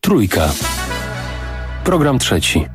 Trójka. Program trzeci.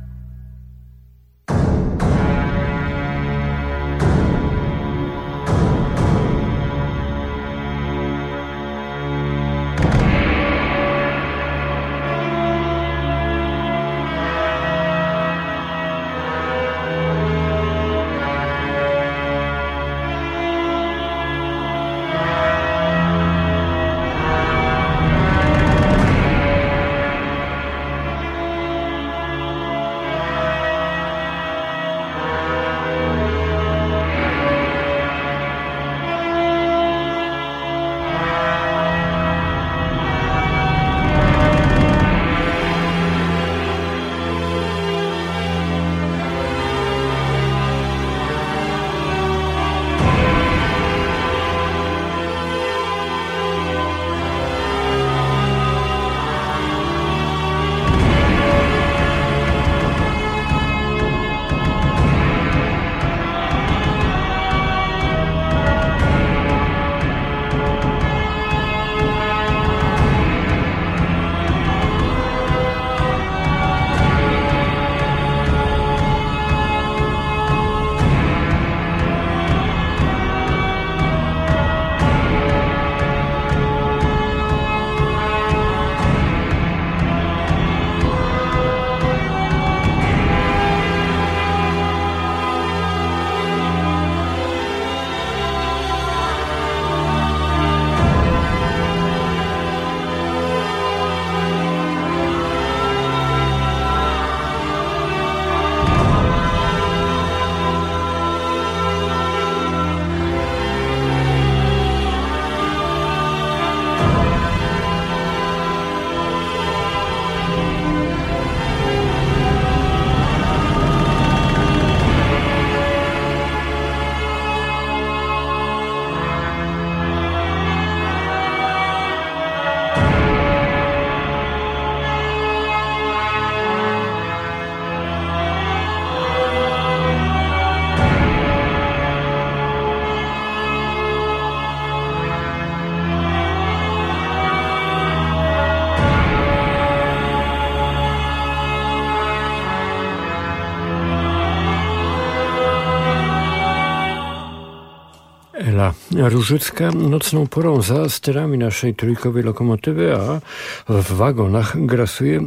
Różycka nocną porą za sterami naszej trójkowej lokomotywy, a w wagonach grasuje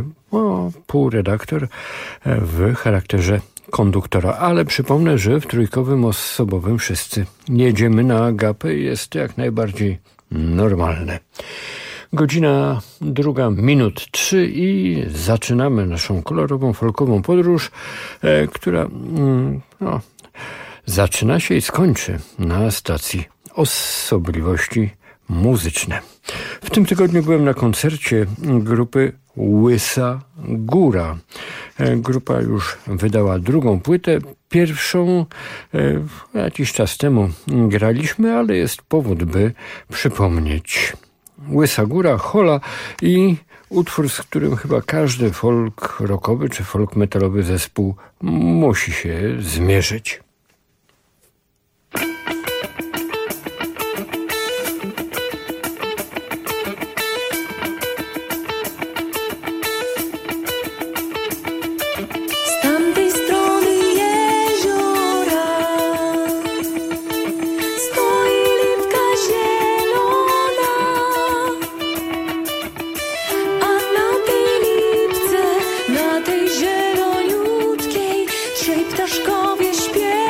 półredaktor w charakterze konduktora. Ale przypomnę, że w trójkowym osobowym wszyscy jedziemy na agapę i jest to jak najbardziej normalne. Godzina 2:03 i zaczynamy naszą kolorową, folkową podróż, która zaczyna się i skończy na stacji Osobliwości Muzyczne. W tym tygodniu byłem na koncercie grupy Łysa Góra. Grupa już wydała drugą płytę. Pierwszą jakiś czas temu graliśmy, ale jest powód, by przypomnieć. Łysa Góra, Hola i utwór, z którym chyba każdy folk rockowy czy folk metalowy zespół musi się zmierzyć. Zieloniutkiej trzej ptaszkowie śpiewają.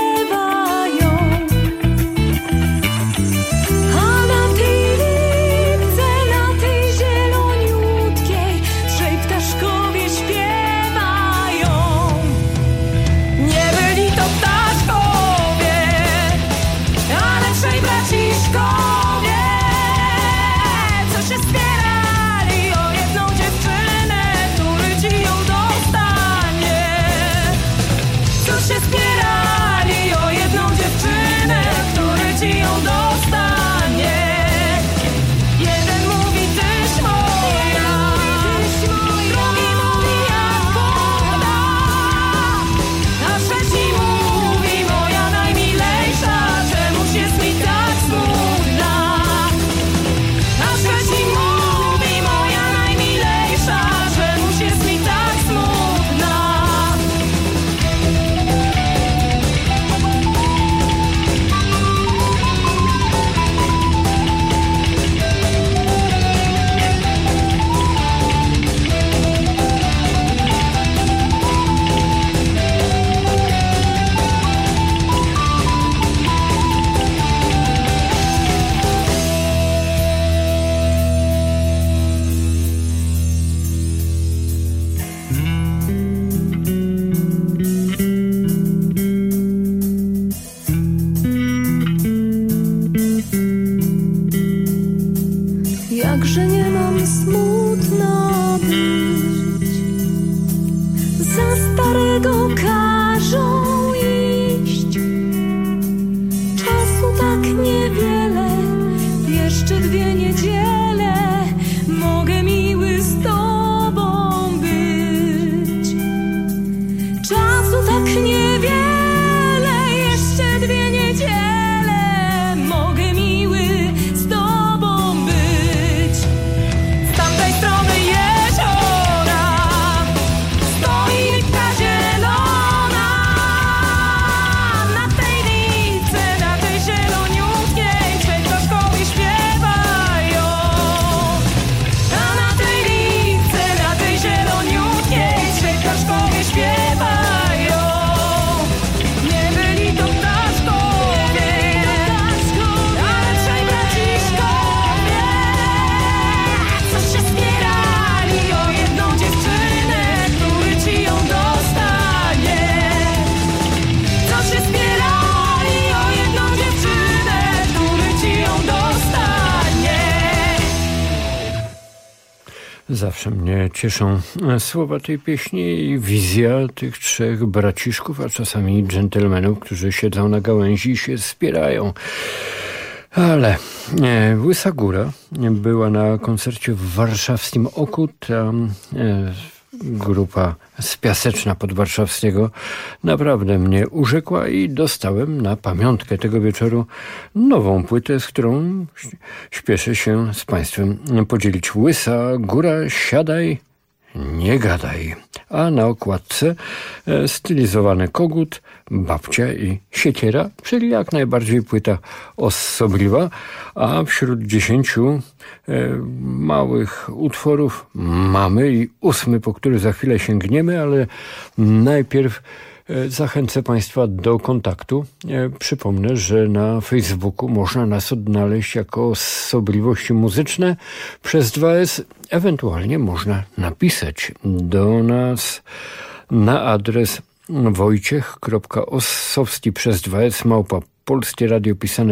smutno być. Za starego każą iść. Czasu tak niewiele, jeszcze 2 niedziele. Mogę miły z tobą być. Czasu tak niewiele, jeszcze 2 niedziele. Mogę miły z tobą być. Z tamtej strony jeziora stoi rybka zielona. Na tej lice, na tej zieloniutkiej świętoszkowi śpiewają. A na tej lice, na tej zieloniutkiej świętoszkowi śpiewają. Nie byli to ptaszkowie, ale trzej braciszkowie, co się spierali o jedną dziewczynę, który ci ją dostanie. Co się spierali o jedną dziewczynę, który ci ją dostanie. Zawsze mnie cieszą słowa tej pieśni i wizja tych 3 braciszków, a czasami dżentelmenów, którzy siedzą na gałęzi i się spierają. Ale Łysa Góra była na koncercie w warszawskim Oku. Tam grupa z Piaseczna Podwarszawskiego naprawdę mnie urzekła i dostałem na pamiątkę tego wieczoru nową płytę, z którą śpieszę się z Państwem podzielić. Łysa Góra, siadaj, nie gadaj. A na okładce stylizowany kogut, babcia i siekiera, czyli jak najbardziej płyta osobliwa, a wśród 10 małych utworów mamy i 8, po który za chwilę sięgniemy, ale najpierw zachęcę Państwa do kontaktu. Przypomnę, że na Facebooku można nas odnaleźć jako Osobliwości Muzyczne przez 2S. Ewentualnie można napisać do nas na adres wojciech.ossowski przez 2S @Polskie Radio pisane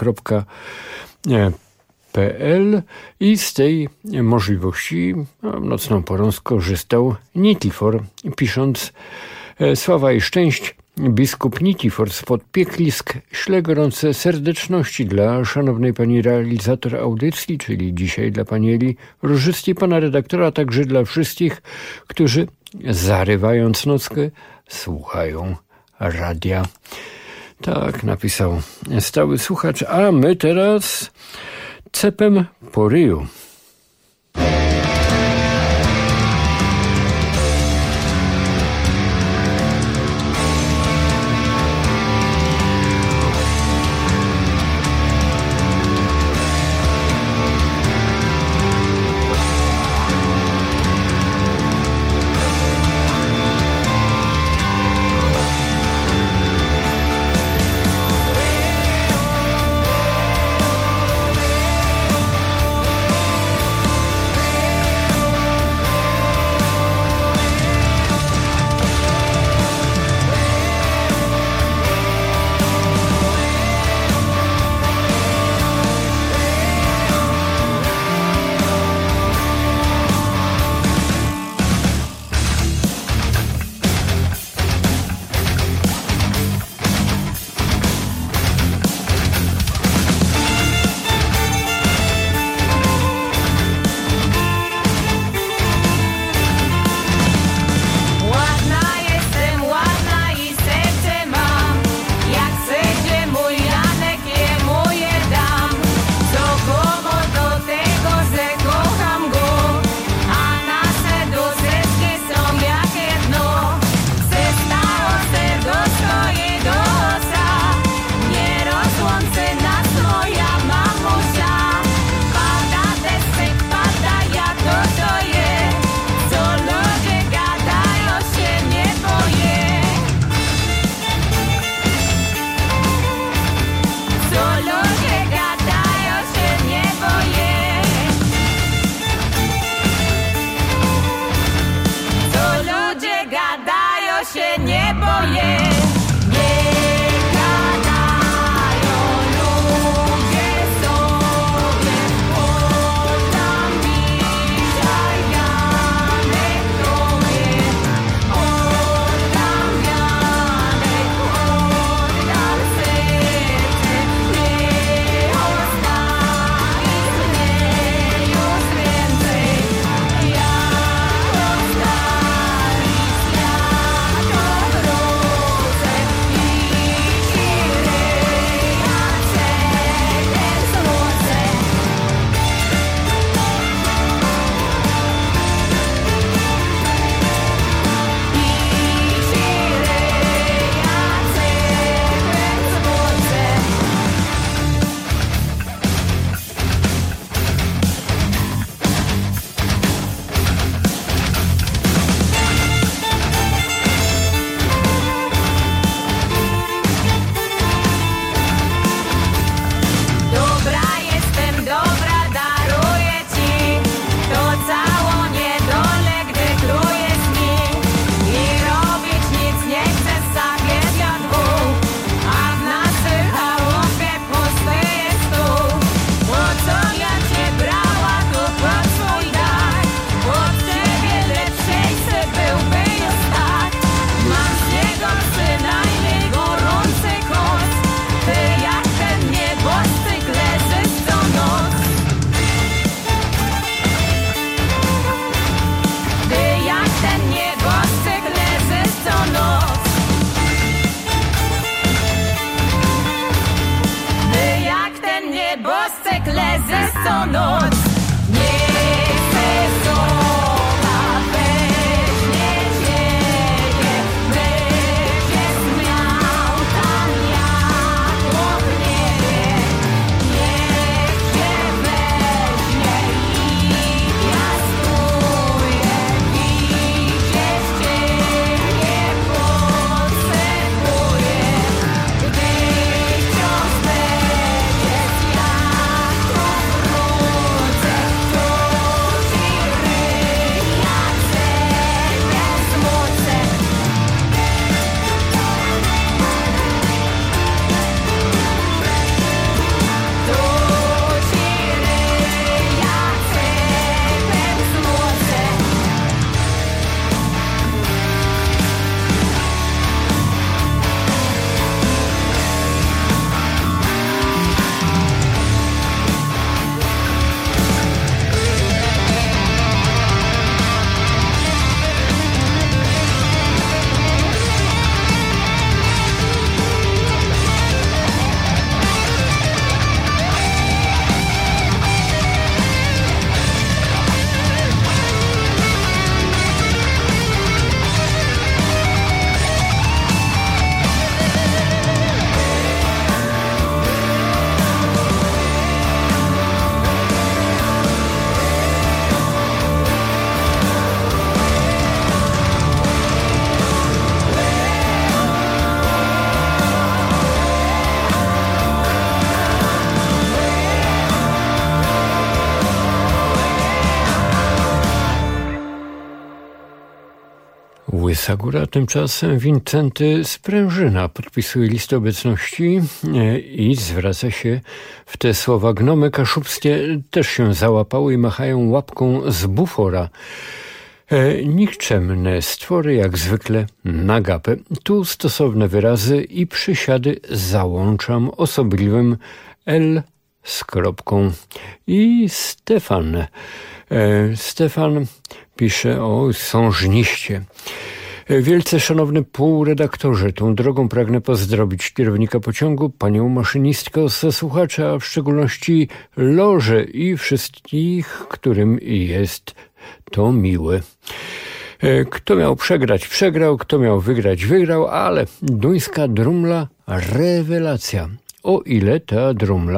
razem.pl i z tej możliwości nocną porą skorzystał Nitifor, pisząc: sława i szczęść, biskup Nitifor spod Pieklisk, śle gorące serdeczności dla szanownej pani realizator audycji, czyli dzisiaj dla pani Eli Różyckiej, pana redaktora, a także dla wszystkich, którzy zarywając nockę słuchają radia. Tak napisał stały słuchacz, a my teraz cepem po ryju. Łysa Góra. Tymczasem Wincenty Sprężyna podpisuje listę obecności i zwraca się w te słowa. Gnomy kaszubskie też się załapały i machają łapką z bufora. Nikczemne stwory jak zwykle na gapę. Tu stosowne wyrazy i przysiady załączam osobliwym L z kropką. I Stefan pisze o sążniście. Wielce szanowny półredaktorze, tą drogą pragnę pozdrowić kierownika pociągu, panią maszynistkę, słuchacza, a w szczególności loże i wszystkich, którym jest to miłe. Kto miał przegrać, przegrał, kto miał wygrać, wygrał, ale duńska drumla, rewelacja. O ile to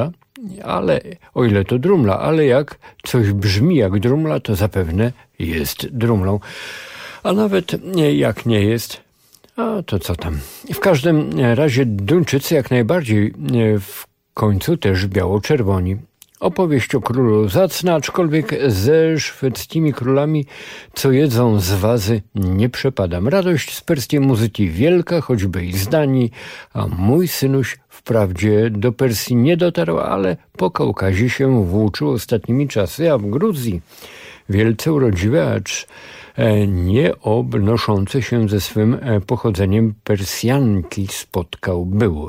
drumla, ale jak coś brzmi jak drumla, to zapewne jest drumlą. A nawet jak nie jest, a to co tam. W każdym razie Duńczycy jak najbardziej, w końcu też biało-czerwoni. Opowieść o królu zacna, aczkolwiek ze szwedzkimi królami, co jedzą z wazy, nie przepadam. Radość z perskiej muzyki wielka, choćby i z Danii, a mój synuś wprawdzie do Persji nie dotarł, ale po Kaukazie się włóczył ostatnimi czasy, a w Gruzji wielce urodziwe, acz nie obnoszące się ze swym pochodzeniem Persjanki spotkał był.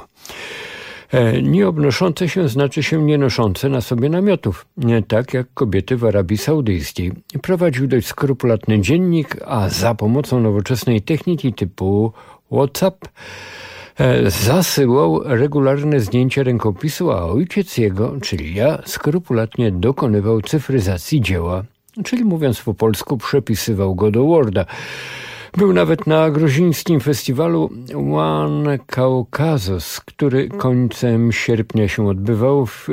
Nie obnoszące się znaczy się nie noszące na sobie namiotów, nie tak jak kobiety w Arabii Saudyjskiej. Prowadził dość skrupulatny dziennik, a za pomocą nowoczesnej techniki typu WhatsApp zasyłał regularne zdjęcia rękopisu, a ojciec jego, czyli ja, skrupulatnie dokonywał cyfryzacji dzieła, czyli mówiąc po polsku, przepisywał go do Worda. Był nawet na gruzińskim festiwalu One Caucasus, który końcem sierpnia się odbywał w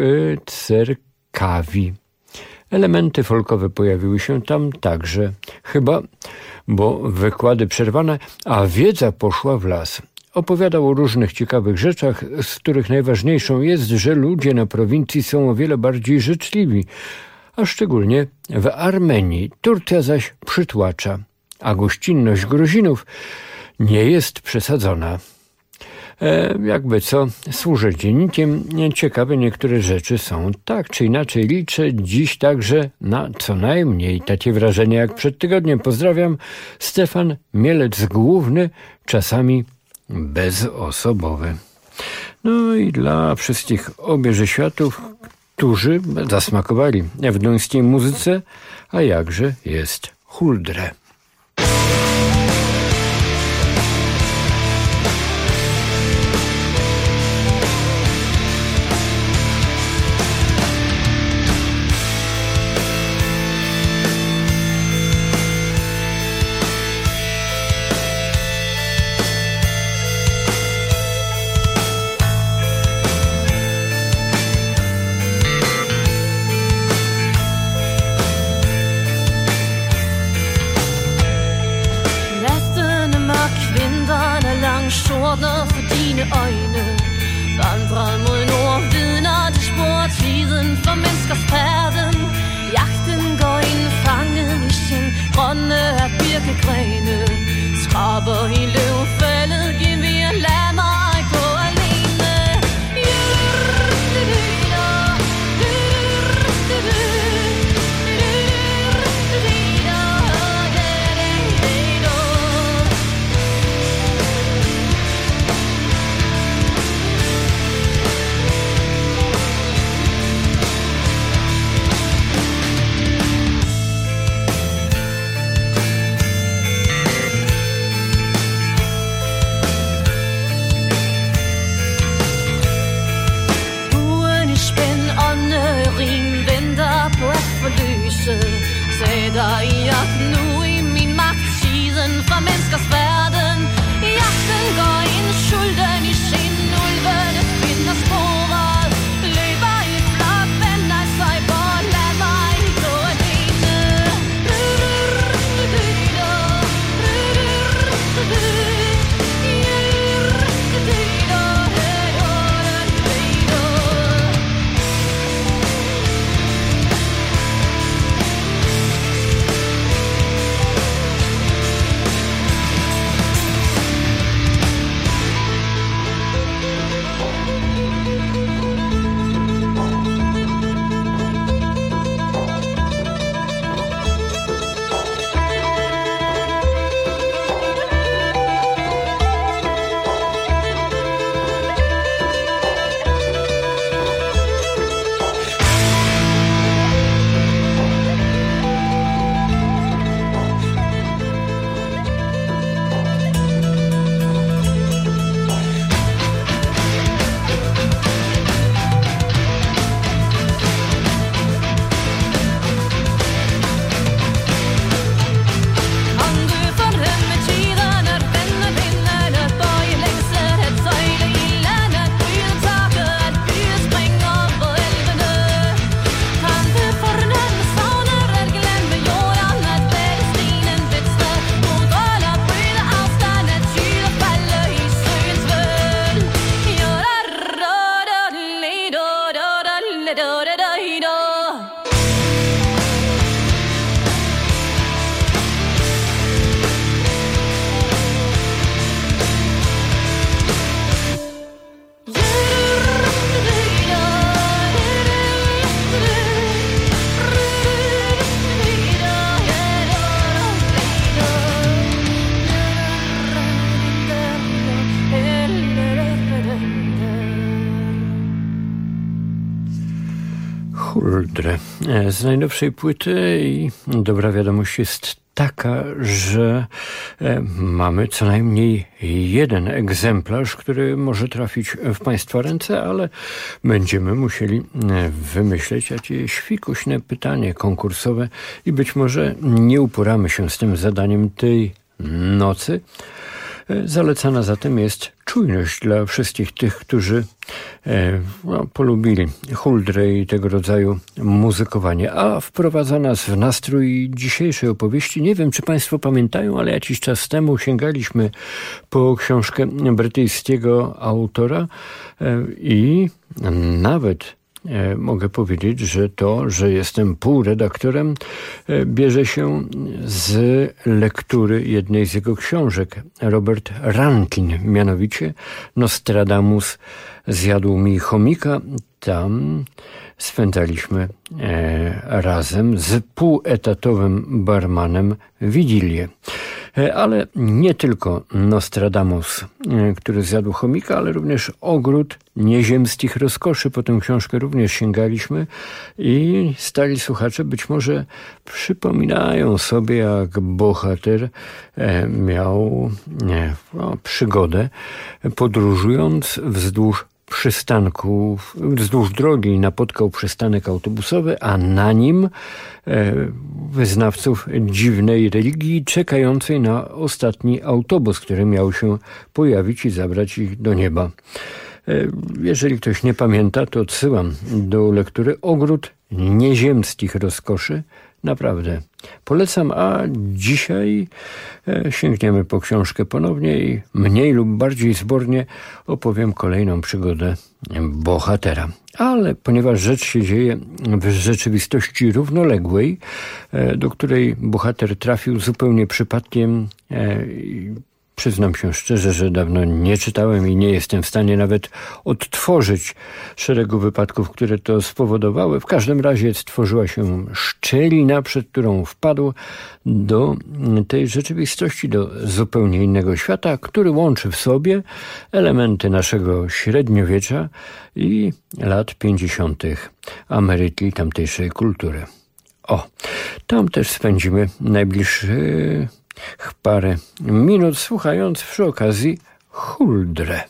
Cerkawi. Elementy folkowe pojawiły się tam także, chyba, bo wykłady przerwane, a wiedza poszła w las. Opowiadał o różnych ciekawych rzeczach, z których najważniejszą jest, że ludzie na prowincji są o wiele bardziej życzliwi, a szczególnie w Armenii. Turcja zaś przytłacza, a gościnność Gruzinów nie jest przesadzona. Jakby co, służę dziennikiem, ciekawe niektóre rzeczy są. Tak czy inaczej liczę dziś także na co najmniej takie wrażenie jak przed tygodniem. Pozdrawiam, Stefan Mielec Główny, czasami bezosobowy. No i dla wszystkich obieży światów, którzy zasmakowali w duńskiej muzyce, a jakże jest Huldre. Huldre z najnowszej płyty i dobra wiadomość jest taka, że mamy co najmniej jeden egzemplarz, który może trafić w Państwa ręce, ale będziemy musieli wymyśleć jakieś fikuśne pytanie konkursowe i być może nie uporamy się z tym zadaniem tej nocy. Zalecana zatem jest czujność dla wszystkich tych, którzy polubili huldrę i tego rodzaju muzykowanie. A wprowadza nas w nastrój dzisiejszej opowieści. Nie wiem, czy Państwo pamiętają, ale jakiś czas temu sięgaliśmy po książkę brytyjskiego autora i nawet mogę powiedzieć, że to, że jestem półredaktorem, bierze się z lektury jednej z jego książek. Robert Rankin, mianowicie Nostradamus zjadł mi chomika. Tam spędzaliśmy razem z półetatowym barmanem Wigilię. Ale nie tylko Nostradamus, który zjadł chomika, ale również Ogród nieziemskich rozkoszy. Po tę książkę również sięgaliśmy i stali słuchacze być może przypominają sobie, jak bohater miał przygodę, podróżując wzdłuż drogi napotkał przystanek autobusowy, a na nim wyznawców dziwnej religii czekającej na ostatni autobus, który miał się pojawić i zabrać ich do nieba. Jeżeli ktoś nie pamięta, to odsyłam do lektury Ogród nieziemskich rozkoszy. Naprawdę polecam, a dzisiaj sięgniemy po książkę ponownie i mniej lub bardziej zbornie opowiem kolejną przygodę bohatera. Ale ponieważ rzecz się dzieje w rzeczywistości równoległej, do której bohater trafił zupełnie przypadkiem, przyznam się szczerze, że dawno nie czytałem i nie jestem w stanie nawet odtworzyć szeregu wypadków, które to spowodowały. W każdym razie stworzyła się szczelina, przed którą wpadł do tej rzeczywistości, do zupełnie innego świata, który łączy w sobie elementy naszego średniowiecza i lat 50. Ameryki i tamtejszej kultury. Tam też spędzimy najbliższy parę minut, słuchając przy okazji huldrę.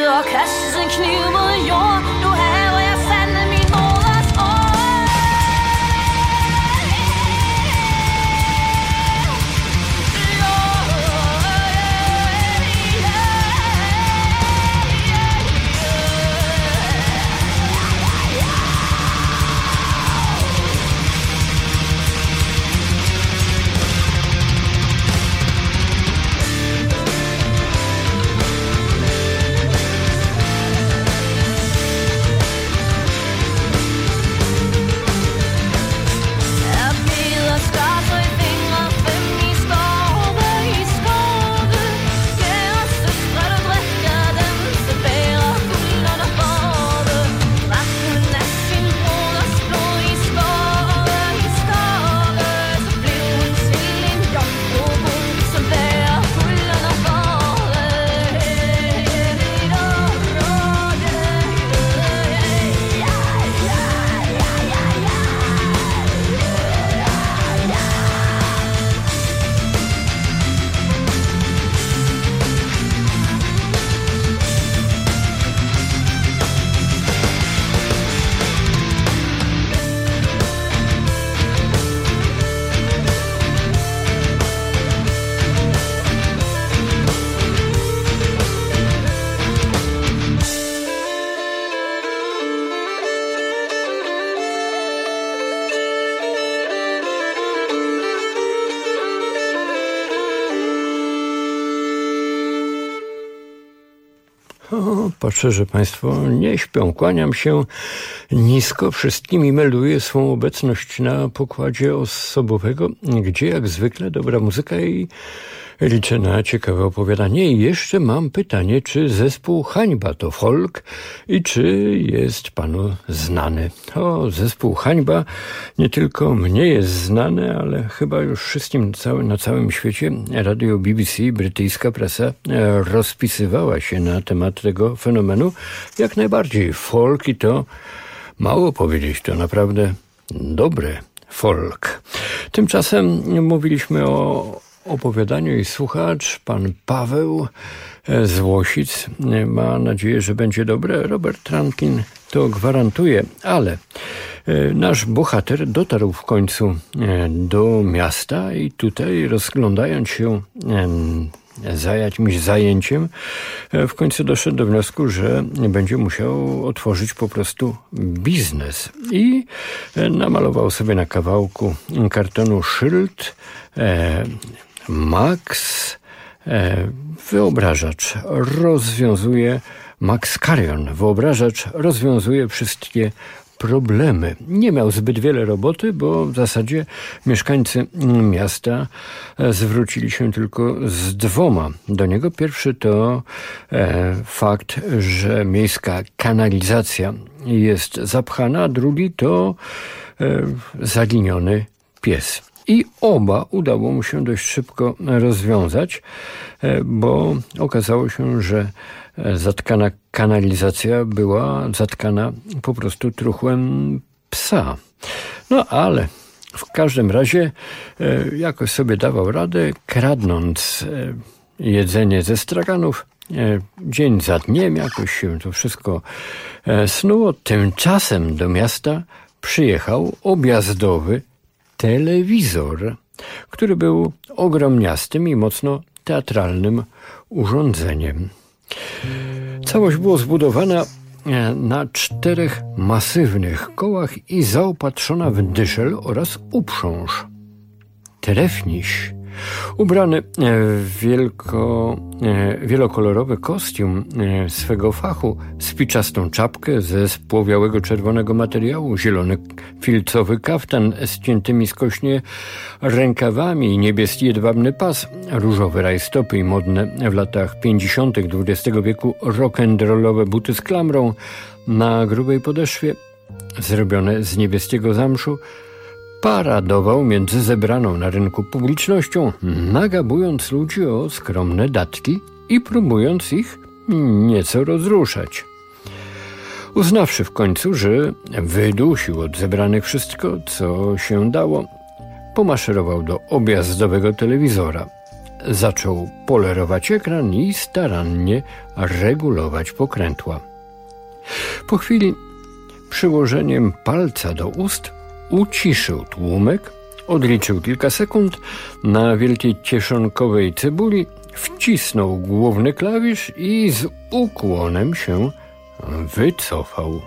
orkestern kniver jord. Du haver jeg sande min moders år. Patrzę, że Państwo nie śpią. Kłaniam się nisko wszystkim i melduję swą obecność na pokładzie osobowego, gdzie jak zwykle dobra muzyka i liczę na ciekawe opowiadanie. I jeszcze mam pytanie, czy zespół Hańba to folk i czy jest Panu znany? Zespół Hańba nie tylko mnie jest znany, ale chyba już wszystkim na całym świecie. Radio BBC, brytyjska prasa rozpisywała się na temat tego fenomenu. Jak najbardziej folk i to mało powiedzieć, to naprawdę dobry folk. Tymczasem mówiliśmy o opowiadaniu i słuchacz, pan Paweł z Łosic. Ma nadzieję, że będzie dobre. Robert Trunkin to gwarantuje, ale nasz bohater dotarł w końcu do miasta i tutaj rozglądając się za jakimś zajęciem, w końcu doszedł do wniosku, że będzie musiał otworzyć po prostu biznes. I namalował sobie na kawałku kartonu szyld Max wyobrażacz rozwiązuje, Max Carrion, wyobrażacz rozwiązuje wszystkie problemy. Nie miał zbyt wiele roboty, bo w zasadzie mieszkańcy miasta zwrócili się tylko z dwoma do niego. Pierwszy to fakt, że miejska kanalizacja jest zapchana, a drugi to zaginiony pies. I oba udało mu się dość szybko rozwiązać, bo okazało się, że zatkana kanalizacja była zatkana po prostu truchłem psa. No ale w każdym razie jakoś sobie dawał radę, kradnąc jedzenie ze straganów. Dzień za dniem jakoś się to wszystko snuło. Tymczasem do miasta przyjechał objazdowy telewizor, który był ogromniastym i mocno teatralnym urządzeniem. Całość była zbudowana na 4 masywnych kołach i zaopatrzona w dyszel oraz uprząż. Trefniś, ubrany w wielokolorowy kostium swego fachu, spiczastą czapkę ze spłowiałego czerwonego materiału, zielony filcowy kaftan z ciętymi skośnie rękawami i niebieski jedwabny pas, różowe rajstopy i modne w latach 50. XX wieku rock'n'rollowe buty z klamrą na grubej podeszwie, zrobione z niebieskiego zamszu, paradował między zebraną na rynku publicznością, nagabując ludzi o skromne datki i próbując ich nieco rozruszać. Uznawszy w końcu, że wydusił od zebranych wszystko, co się dało, pomaszerował do objazdowego telewizora. zaczął polerować ekran i starannie regulować pokrętła. Po chwili przyłożeniem palca do ust uciszył tłumek, odliczył kilka sekund, na wielkiej kieszonkowej cebuli wcisnął główny klawisz i z ukłonem się wycofał.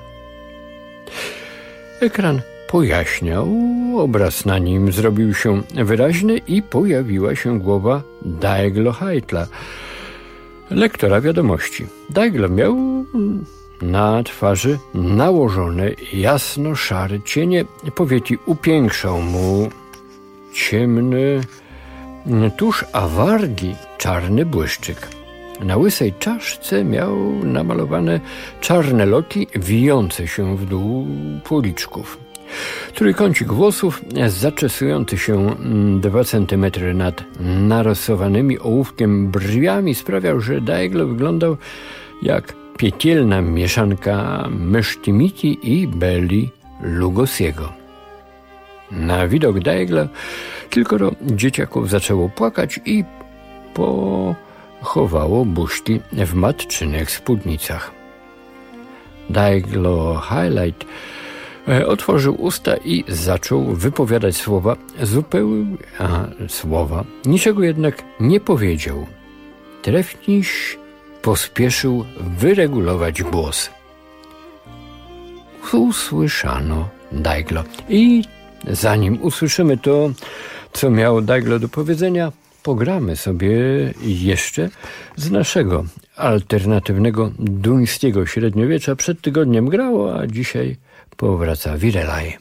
Ekran pojaśniał, obraz na nim zrobił się wyraźny i pojawiła się głowa Daiglo Heitla, lektora wiadomości. Daiglo miał na twarzy nałożone jasno-szare cienie, powieki upiększał mu ciemny tusz, a wargi czarny błyszczyk. Na łysej czaszce miał namalowane czarne loki wijące się w dół policzków. Trójkącik włosów zaczesujący się 2 centymetry nad narysowanymi ołówkiem brwiami sprawiał, że Daiglo wyglądał jak piekielna mieszanka Mesztimiki i Beli Lugosiego. Na widok Daigla kilkoro dzieciaków zaczęło płakać i pochowało buźki w matczynych spódnicach. Daiglo Highlight otworzył usta i zaczął wypowiadać słowa, niczego jednak nie powiedział. Trefniś pospieszył wyregulować głos. Usłyszano Daiglo i zanim usłyszymy to, co miał Daiglo do powiedzenia, pogramy sobie jeszcze z naszego alternatywnego duńskiego średniowiecza. Przed tygodniem grało, a dzisiaj powraca Virelai.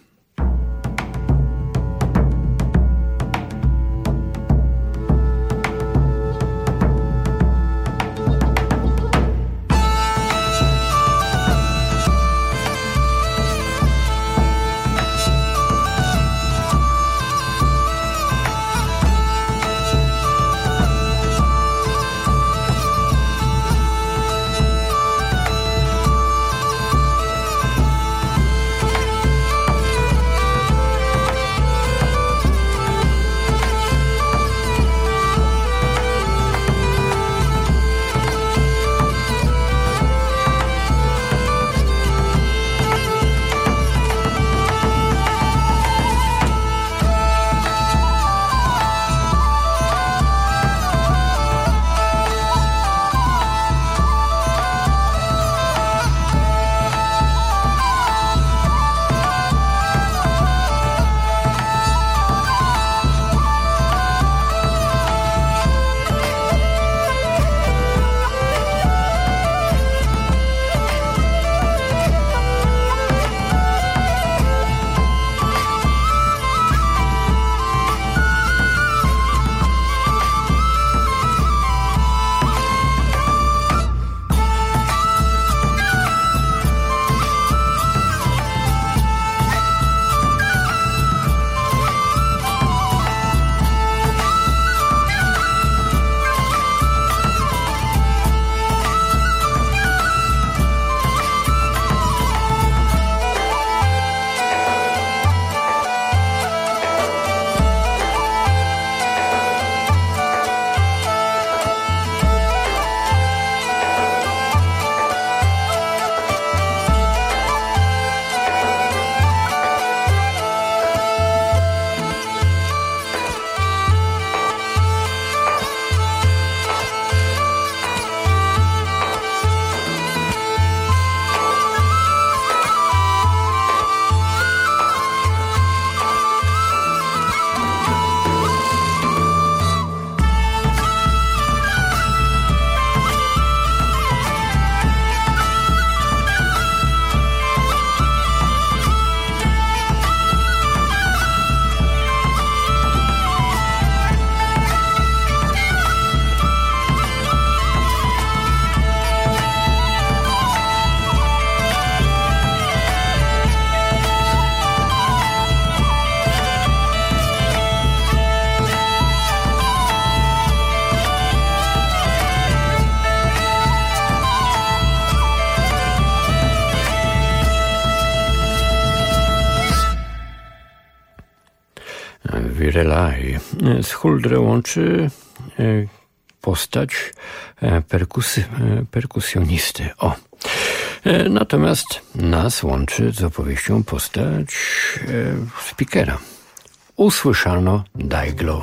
Virelai. Z Huldrę łączy postać perkusjonisty. Natomiast nas łączy z opowieścią postać speakera. Usłyszano Daiglo.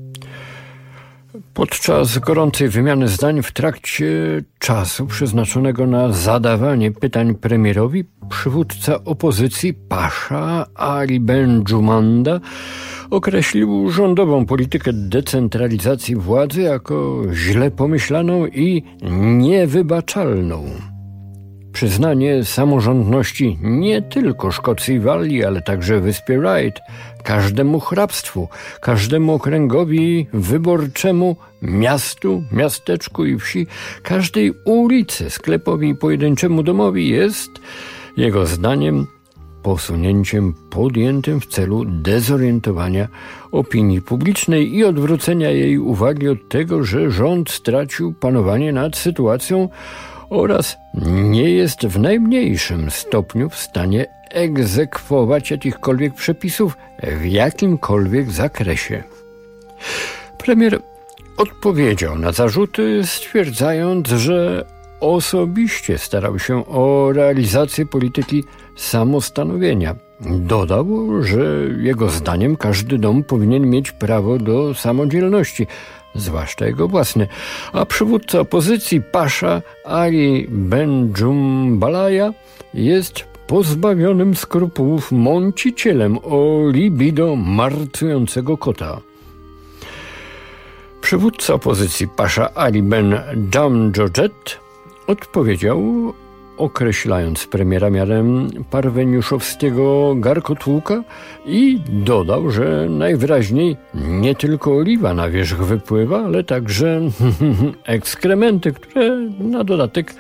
Podczas gorącej wymiany zdań w trakcie czasu przeznaczonego na zadawanie pytań premierowi, przywódca opozycji Pasza Ali Benjumanda określił rządową politykę decentralizacji władzy jako źle pomyślaną i niewybaczalną. Przyznanie samorządności nie tylko Szkocji i Walii, ale także wyspie Wight, każdemu hrabstwu, każdemu okręgowi wyborczemu, miastu, miasteczku i wsi, każdej ulicy, sklepowi i pojedynczemu domowi jest, jego zdaniem, posunięciem podjętym w celu dezorientowania opinii publicznej i odwrócenia jej uwagi od tego, że rząd stracił panowanie nad sytuacją oraz nie jest w najmniejszym stopniu w stanie egzekwować jakichkolwiek przepisów w jakimkolwiek zakresie. Premier odpowiedział na zarzuty, stwierdzając, że osobiście starał się o realizację polityki samostanowienia. Dodał, że jego zdaniem każdy dom powinien mieć prawo do samodzielności, zwłaszcza jego własny, a przywódca opozycji Pasza Ali Benjumbalaya jest pozbawionym skrupułów mącicielem o libido marcującego kota. Przywódca opozycji Pasza Ali Benjamjojet odpowiedział, określając premiera miarem parweniuszowskiego garkotłuka i dodał, że najwyraźniej nie tylko oliwa na wierzch wypływa, ale także ekskrementy, które na dodatek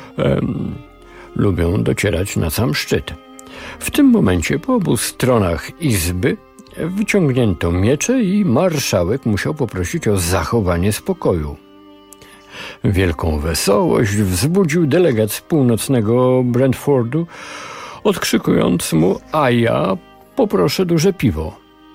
lubią docierać na sam szczyt. W tym momencie po obu stronach izby wyciągnięto miecze i marszałek musiał poprosić o zachowanie spokoju. Wielką wesołość wzbudził delegat z północnego Brentfordu, odkrzykując mu: a ja poproszę duże piwo.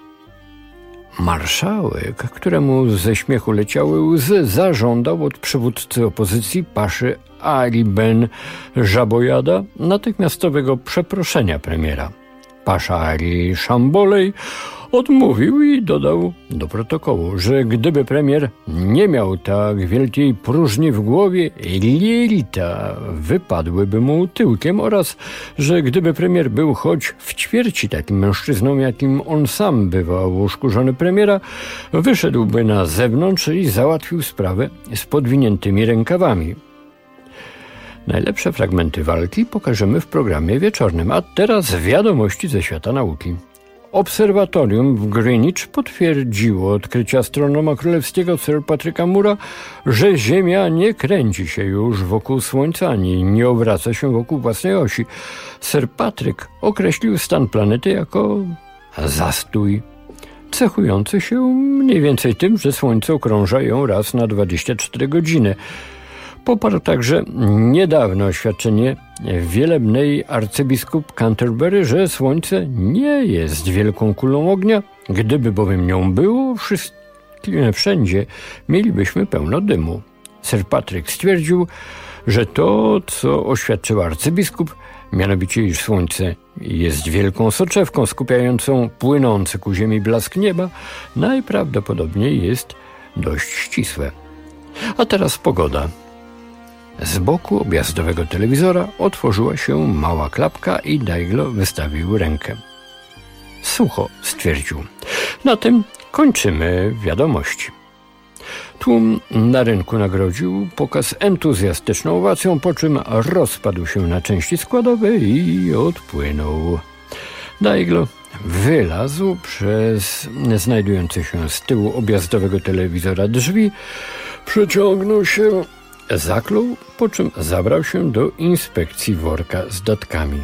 Marszałek, któremu ze śmiechu leciały łzy, zażądał od przywódcy opozycji Paszy Ali Benjabojada natychmiastowego przeproszenia premiera. Pasza Ali Szambolej odmówił i dodał do protokołu, że gdyby premier nie miał tak wielkiej próżni w głowie, jelita wypadłyby mu tyłkiem oraz, że gdyby premier był choć w ćwierci takim mężczyzną, jakim on sam bywał w łóżku żony premiera, wyszedłby na zewnątrz i załatwił sprawę z podwiniętymi rękawami. Najlepsze fragmenty walki pokażemy w programie wieczornym, a teraz wiadomości ze świata nauki. Obserwatorium w Greenwich potwierdziło odkrycie astronoma królewskiego Sir Patricka Moore'a, że Ziemia nie kręci się już wokół Słońca ani nie obraca się wokół własnej osi. Sir Patrick określił stan planety jako zastój, cechujący się mniej więcej tym, że Słońce okrąża ją raz na 24 godziny. Poparł także niedawne oświadczenie wielebnej arcybiskup Canterbury, że Słońce nie jest wielką kulą ognia. Gdyby bowiem nią było, wszędzie mielibyśmy pełno dymu. Sir Patrick stwierdził, że to, co oświadczył arcybiskup, mianowicie iż Słońce jest wielką soczewką skupiającą płynący ku ziemi blask nieba, najprawdopodobniej jest dość ścisłe. A teraz pogoda. Z boku objazdowego telewizora otworzyła się mała klapka i Daiglo wystawił rękę. Sucho, stwierdził. Na tym kończymy wiadomości. Tłum na rynku nagrodził pokaz entuzjastyczną owacją, po czym rozpadł się na części składowe i odpłynął. Daiglo wylazł przez znajdujące się z tyłu objazdowego telewizora drzwi, przeciągnął się, zaklął, po czym zabrał się do inspekcji worka z datkami.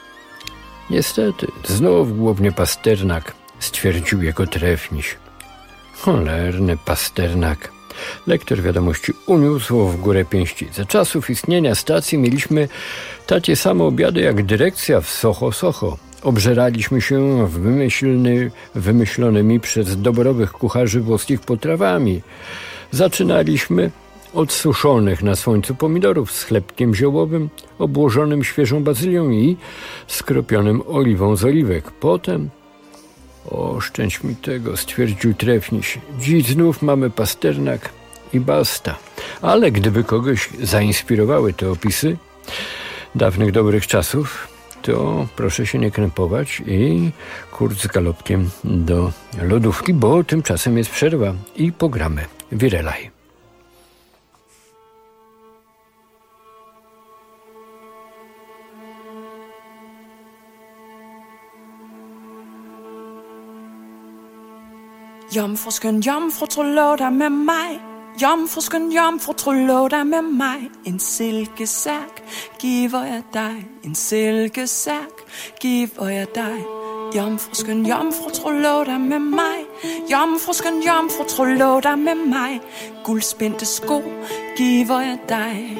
Niestety, znowu głównie Pasternak, stwierdził jego trefniś. Cholerny Pasternak. Lektor wiadomości uniósł w górę pięści. Za czasów istnienia stacji mieliśmy takie same obiady jak dyrekcja w Soho. Obżeraliśmy się wymyślonymi przez dobrowych kucharzy włoskich potrawami. Zaczynaliśmy od suszonych na słońcu pomidorów z chlebkiem ziołowym, obłożonym świeżą bazylią i skropionym oliwą z oliwek. Potem, oszczędź mi tego, stwierdził Trefniś, dziś znów mamy pasternak i basta. Ale gdyby kogoś zainspirowały te opisy dawnych dobrych czasów, to proszę się nie krępować i kurt z galopkiem do lodówki, bo tymczasem jest przerwa i pogramy Wirelaj. Jomfru, skøn jomfru, trullå dig med mig. Jomfru, skøn jomfru, trullå dig med mig. En silkesærk giver jeg dig. En silkesærk giver jeg dig. Jomfru, skøn jomfru, trullå dig med mig. Jomfru, skøn jomfru, trullå dig med mig. Guldspændte sko giver jeg dig.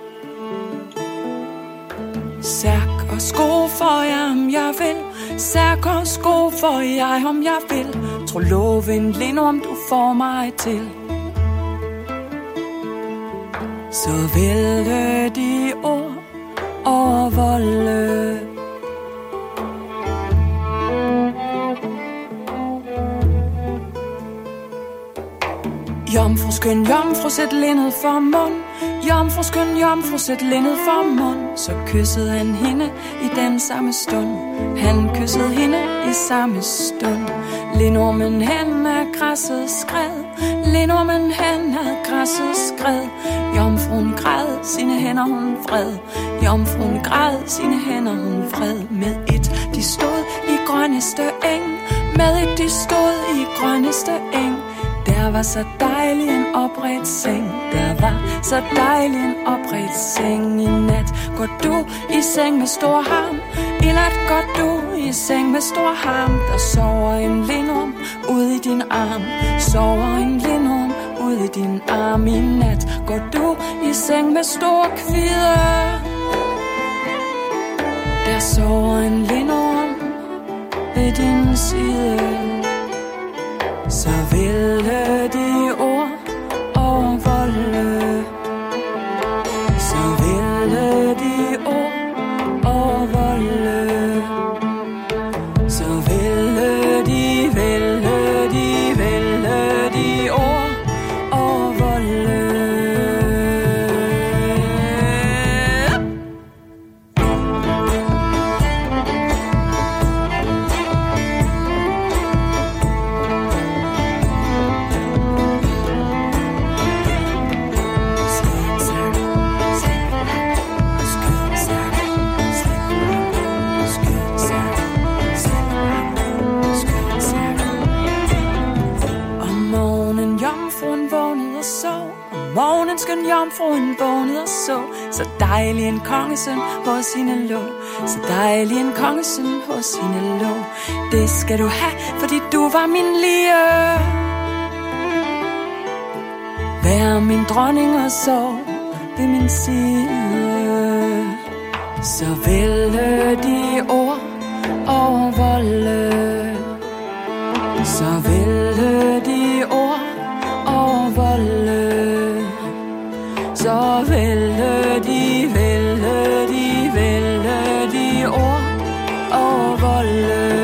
Særk og sko får jeg, om jeg vil. Særk og sko får jeg, om jeg vil. Tro loven lindorm, du får mig til. Så vælge de ord over volde. Jomfru, skøn jomfru, sæt lindet for mund. Jomfru, skøn jomfru, sæt lindet for mund. Så kyssede han hende i den samme stund. Han kyssede hende i samme stund. Lindormen hen er græsset skred. Lindormen hen er græsset skred. Jomfruen græd, sine hænder hun vred. Jomfruen græd, sine hænder hun vred. Med et, de stod i grønneste eng. Med et, de stod i grønneste eng. Der var så dejlig en opredt seng. Der var så dejlig en opredt seng. I nat går du i seng med stor harm. I nat går du i seng med stor harm. Der sover en lindorm ud i din arm. Sover en lindorm ud i din arm. I nat går du i seng med stor kvide. Der sover en lindorm ved din side. Så vælge de ord over volde. Så vælge de ord over volde. Så vælge de ord over volde. Morgen skøn jomfruen vågnede og så dejlig en kongesøn hos hende lå. Så dejlig en kongesøn hos hende lå. Det skal du have, fordi du var min lige. Vær min dronning og sov ved min side. Så vælge de ord over volde. Så vælge de ord over volde. Så vælge de ord over volde.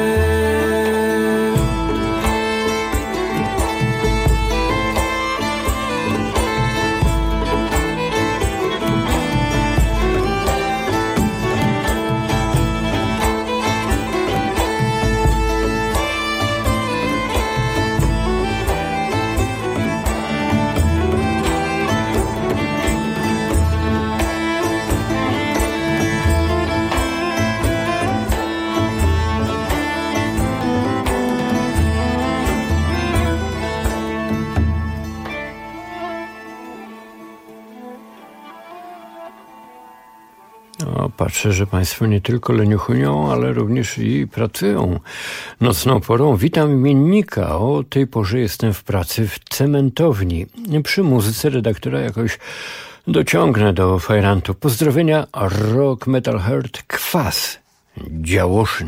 Patrzę, że Państwo nie tylko leniuchunią, ale również i pracują nocną porą. Witam imiennika. O tej porze jestem w pracy w cementowni. Przy muzyce redaktora jakoś dociągnę do fajrantu. Pozdrowienia Rock Metal Heart Kwas Działoszyn.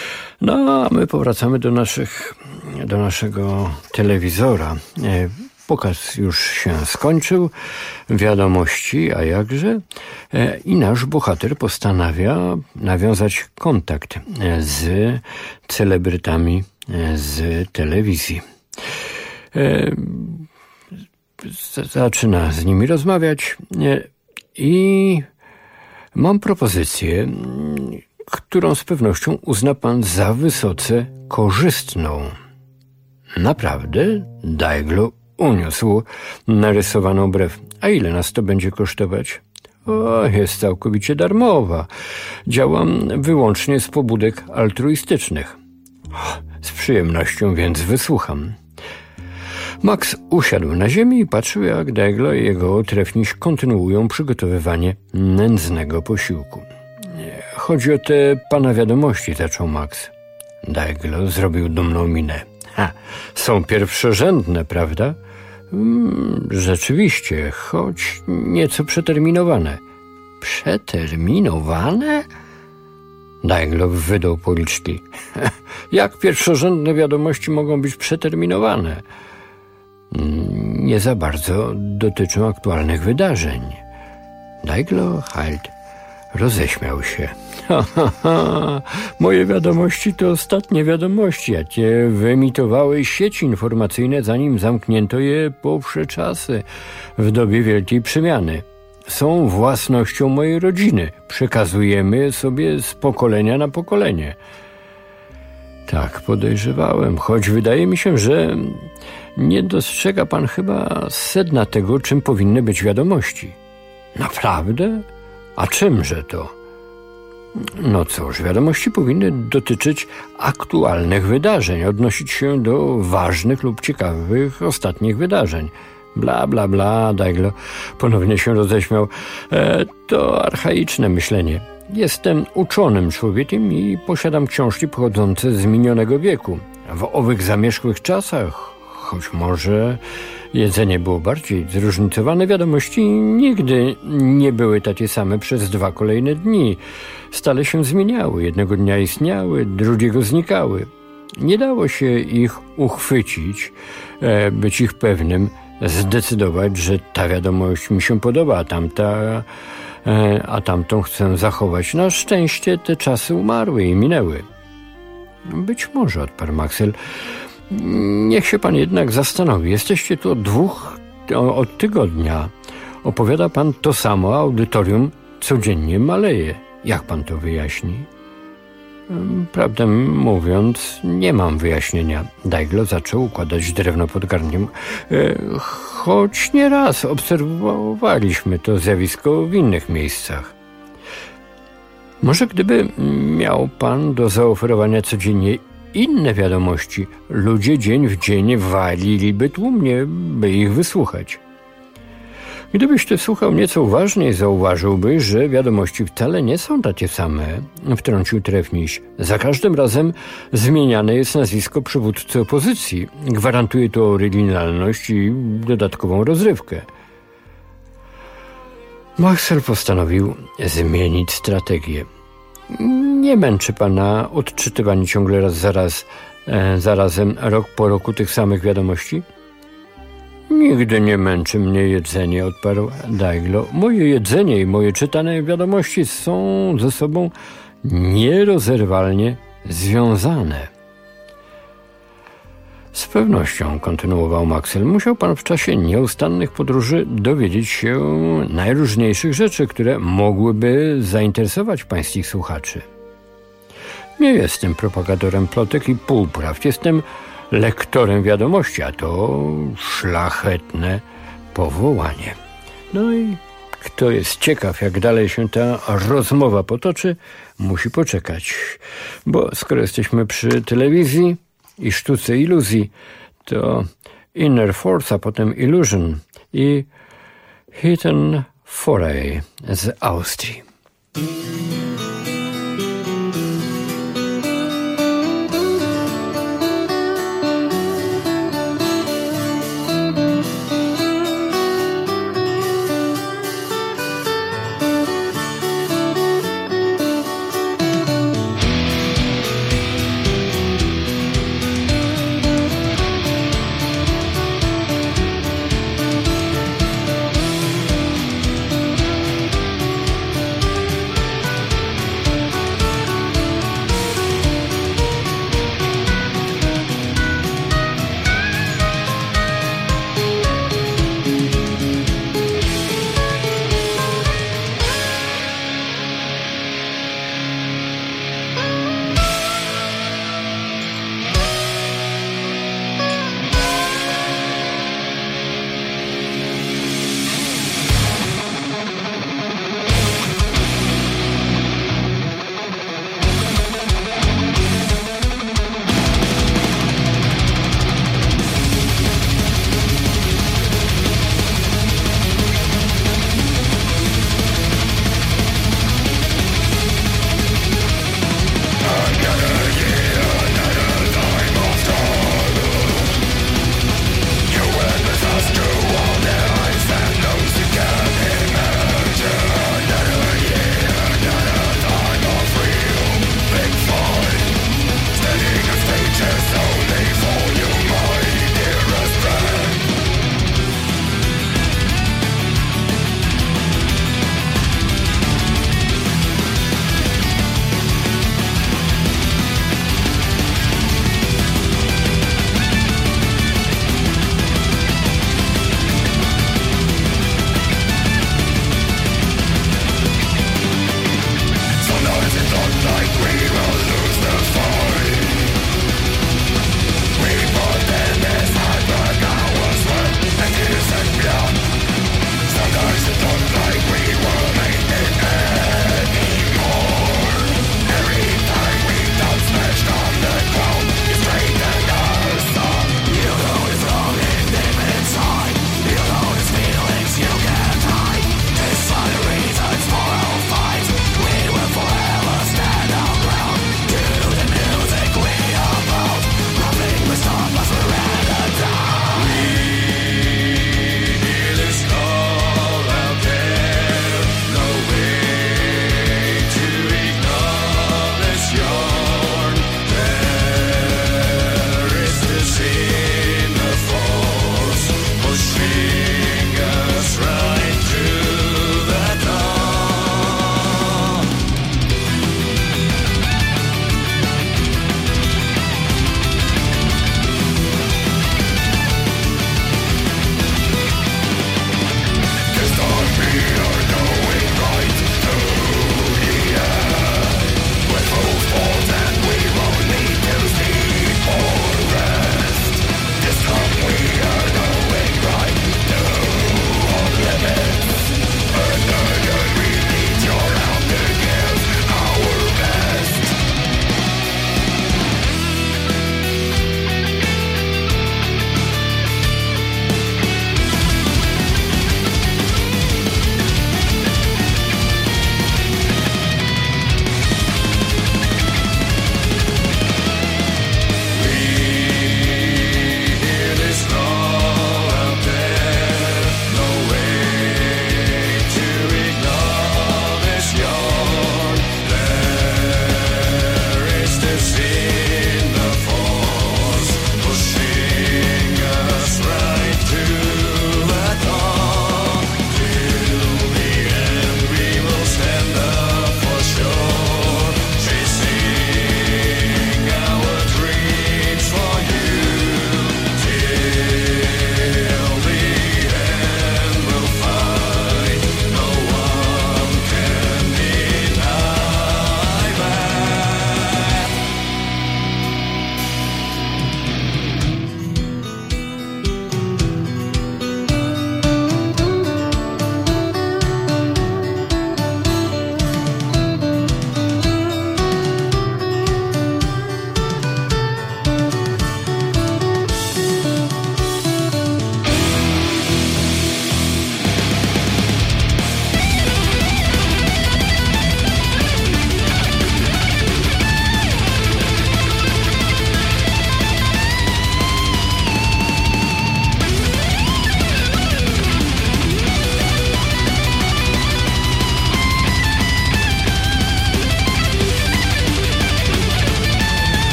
No, a my powracamy do naszego telewizora. pokaz już się skończył, wiadomości, a jakże, i nasz bohater postanawia nawiązać kontakt z celebrytami z telewizji. Zaczyna z nimi rozmawiać i mam propozycję, którą z pewnością uzna pan za wysoce korzystną. Naprawdę? Daiglo uniósł narysowaną brew. A ile nas to będzie kosztować? O, jest całkowicie darmowa. Działam wyłącznie z pobudek altruistycznych. Z przyjemnością więc wysłucham. Max usiadł na ziemi i patrzył, jak Daiglo i jego trefniś kontynuują przygotowywanie nędznego posiłku. Chodzi o te pana wiadomości, zaczął Max. Daiglo zrobił dumną minę. Są pierwszorzędne, prawda? Rzeczywiście, choć nieco przeterminowane. Przeterminowane? Daiglo wydał policzki. Jak pierwszorzędne wiadomości mogą być przeterminowane? Nie za bardzo dotyczą aktualnych wydarzeń. Daiglo Halt roześmiał się. Moje wiadomości to ostatnie wiadomości, jakie wyemitowały sieci informacyjne, zanim zamknięto je po wsze czasy, w dobie wielkiej przemiany. Są własnością mojej rodziny. Przekazujemy je sobie z pokolenia na pokolenie. Tak podejrzewałem, choć wydaje mi się, że nie dostrzega pan chyba sedna tego, czym powinny być wiadomości. Naprawdę? A czymże to? No cóż, wiadomości powinny dotyczyć aktualnych wydarzeń, odnosić się do ważnych lub ciekawych ostatnich wydarzeń. Bla, bla, bla, Daiglo ponownie się roześmiał. To archaiczne myślenie. Jestem uczonym człowiekiem i posiadam książki pochodzące z minionego wieku. W owych zamierzchłych czasach, choć może jedzenie było bardziej zróżnicowane, wiadomości nigdy nie były takie same przez 2 kolejne dni. Stale się zmieniały. Jednego dnia istniały, drugiego znikały. Nie dało się ich uchwycić, być ich pewnym, zdecydować, że ta wiadomość mi się podoba, a tamtą chcę zachować. Na szczęście te czasy umarły i minęły. Być może, odparł Maxel. Niech się pan jednak zastanowi. Jesteście tu od tygodnia. Opowiada pan to samo, a audytorium codziennie maleje. Jak pan to wyjaśni? Prawdę mówiąc, nie mam wyjaśnienia. Daiglo zaczął układać drewno pod garnkiem. Choć nieraz obserwowaliśmy to zjawisko w innych miejscach. Może gdyby miał pan do zaoferowania codziennie inne wiadomości, ludzie dzień w dzień waliliby tłumnie, by ich wysłuchać. Gdybyś ty słuchał nieco uważniej, zauważyłbyś, że wiadomości wcale nie są takie same, wtrącił trefniś. Za każdym razem zmieniane jest nazwisko przywódcy opozycji. Gwarantuje to oryginalność i dodatkową rozrywkę. Maxel postanowił zmienić strategię. Nie męczy pana odczytywanie ciągle zarazem rok po roku tych samych wiadomości? Nigdy nie męczy mnie jedzenie, odparł Daiglo. Moje jedzenie i moje czytane wiadomości są ze sobą nierozerwalnie związane. Z pewnością, kontynuował Maxel, musiał pan w czasie nieustannych podróży dowiedzieć się najróżniejszych rzeczy, które mogłyby zainteresować pańskich słuchaczy. Nie jestem propagatorem plotek i półprawd, jestem lektorem wiadomości, a to szlachetne powołanie. No i kto jest ciekaw, jak dalej się ta rozmowa potoczy, musi poczekać. Bo skoro jesteśmy przy telewizji i sztuce iluzji, to Inner Force, a potem Illusion i Hidden Foray z Austrii.